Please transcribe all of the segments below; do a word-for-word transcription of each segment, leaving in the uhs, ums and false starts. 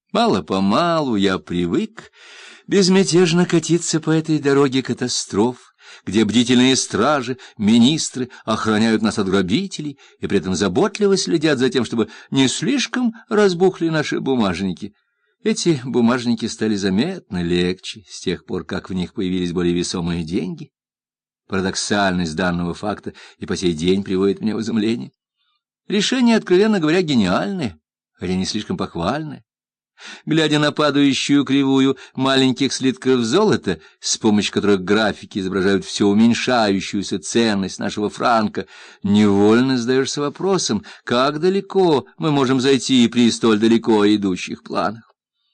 Мало-помалу я привык безмятежно катиться по этой дороге катастроф, где бдительные стражи, министры охраняют нас от грабителей и при этом заботливо следят за тем, чтобы не слишком разбухли наши бумажники. Эти бумажники стали заметно легче с тех пор, как в них появились более весомые деньги. Парадоксальность данного факта и по сей день приводит меня в изумление. Решение, откровенно говоря, гениальное, хотя не слишком похвальное. Глядя на падающую кривую маленьких слитков золота, с помощью которых графики изображают все уменьшающуюся ценность нашего франка, невольно задаешься вопросом, как далеко мы можем зайти при столь далеко идущих планах.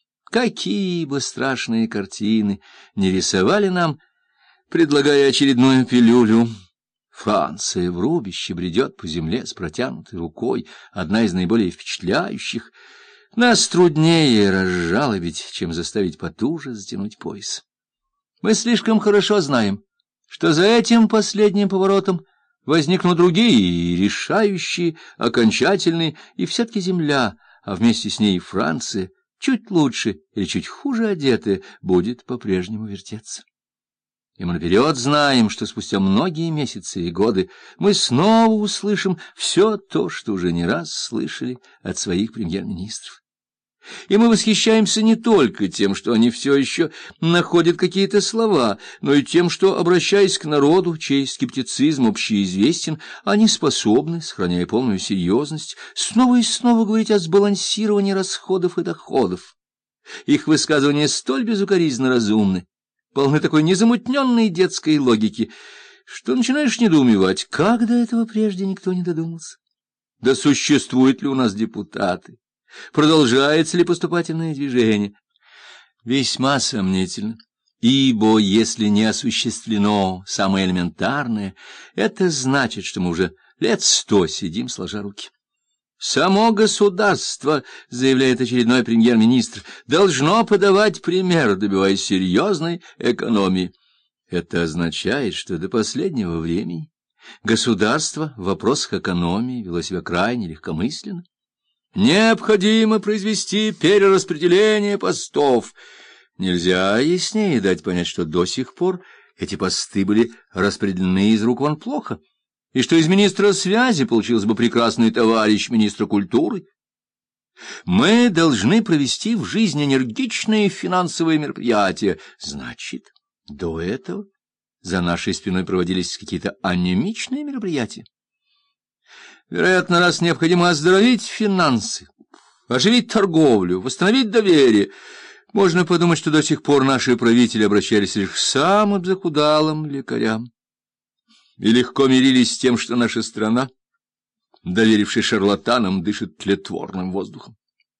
Какие бы страшные картины не рисовали нам, предлагая очередную пилюлю. Франция в рубище бредет по земле с протянутой рукой, одна из наиболее впечатляющих. Нас труднее разжалобить, чем заставить потуже затянуть пояс. Мы слишком хорошо знаем, что за этим последним поворотом возникнут другие, решающие, окончательные, и все-таки земля, а вместе с ней Франция, чуть лучше или чуть хуже одетая, будет по-прежнему вертеться. И мы наперед знаем, что спустя многие месяцы и годы мы снова услышим все то, что уже не раз слышали от своих премьер-министров. И мы восхищаемся не только тем, что они все еще находят какие-то слова, но и тем, что, обращаясь к народу, чей скептицизм общеизвестен, они способны, сохраняя полную серьезность, снова и снова говорить о сбалансировании расходов и доходов. Их высказывания столь безукоризненно разумны, полны такой незамутненной детской логики, что начинаешь недоумевать, как до этого прежде никто не додумался. Да существуют ли у нас депутаты? Продолжается ли поступательное движение? Весьма сомнительно, ибо если не осуществлено самое элементарное, это значит, что мы уже лет сто сидим сложа руки. Само государство, заявляет очередной премьер-министр, должно подавать пример, добиваясь серьезной экономии. Это означает, что до последнего времени государство в вопросах экономии вело себя крайне легкомысленно. Необходимо произвести перераспределение постов. Нельзя яснее дать понять, что до сих пор эти посты были распределены из рук вон плохо, и что из министра связи получился бы прекрасный товарищ министра культуры. Мы должны провести в жизнь энергичные финансовые мероприятия. Значит, до этого за нашей спиной проводились какие-то анемичные мероприятия. Вероятно, раз необходимо оздоровить финансы, оживить торговлю, восстановить доверие, можно подумать, что до сих пор наши правители обращались лишь к самым захудалым лекарям и легко мирились с тем, что наша страна, доверившись шарлатанам, дышит тлетворным воздухом.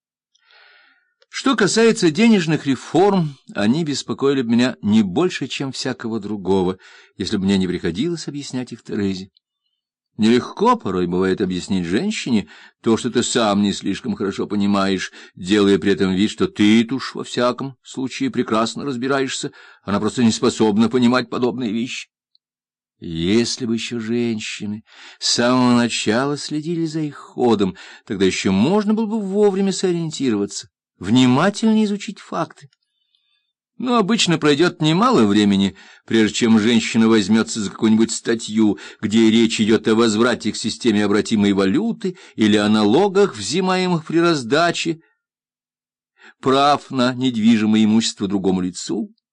Что касается денежных реформ, они беспокоили бы меня не больше, чем всякого другого, если бы мне не приходилось объяснять их Терезе. Нелегко порой бывает объяснить женщине то, что ты сам не слишком хорошо понимаешь, делая при этом вид, что ты-то уж во всяком случае прекрасно разбираешься, она просто не способна понимать подобные вещи. Если бы еще женщины с самого начала следили за их ходом, тогда еще можно было бы вовремя сориентироваться, внимательно изучить факты. Но обычно пройдет немало времени, прежде чем женщина возьмется за какую-нибудь статью, где речь идет о возврате к системе обратимой валюты или о налогах, взимаемых при раздаче прав на недвижимое имущество другому лицу.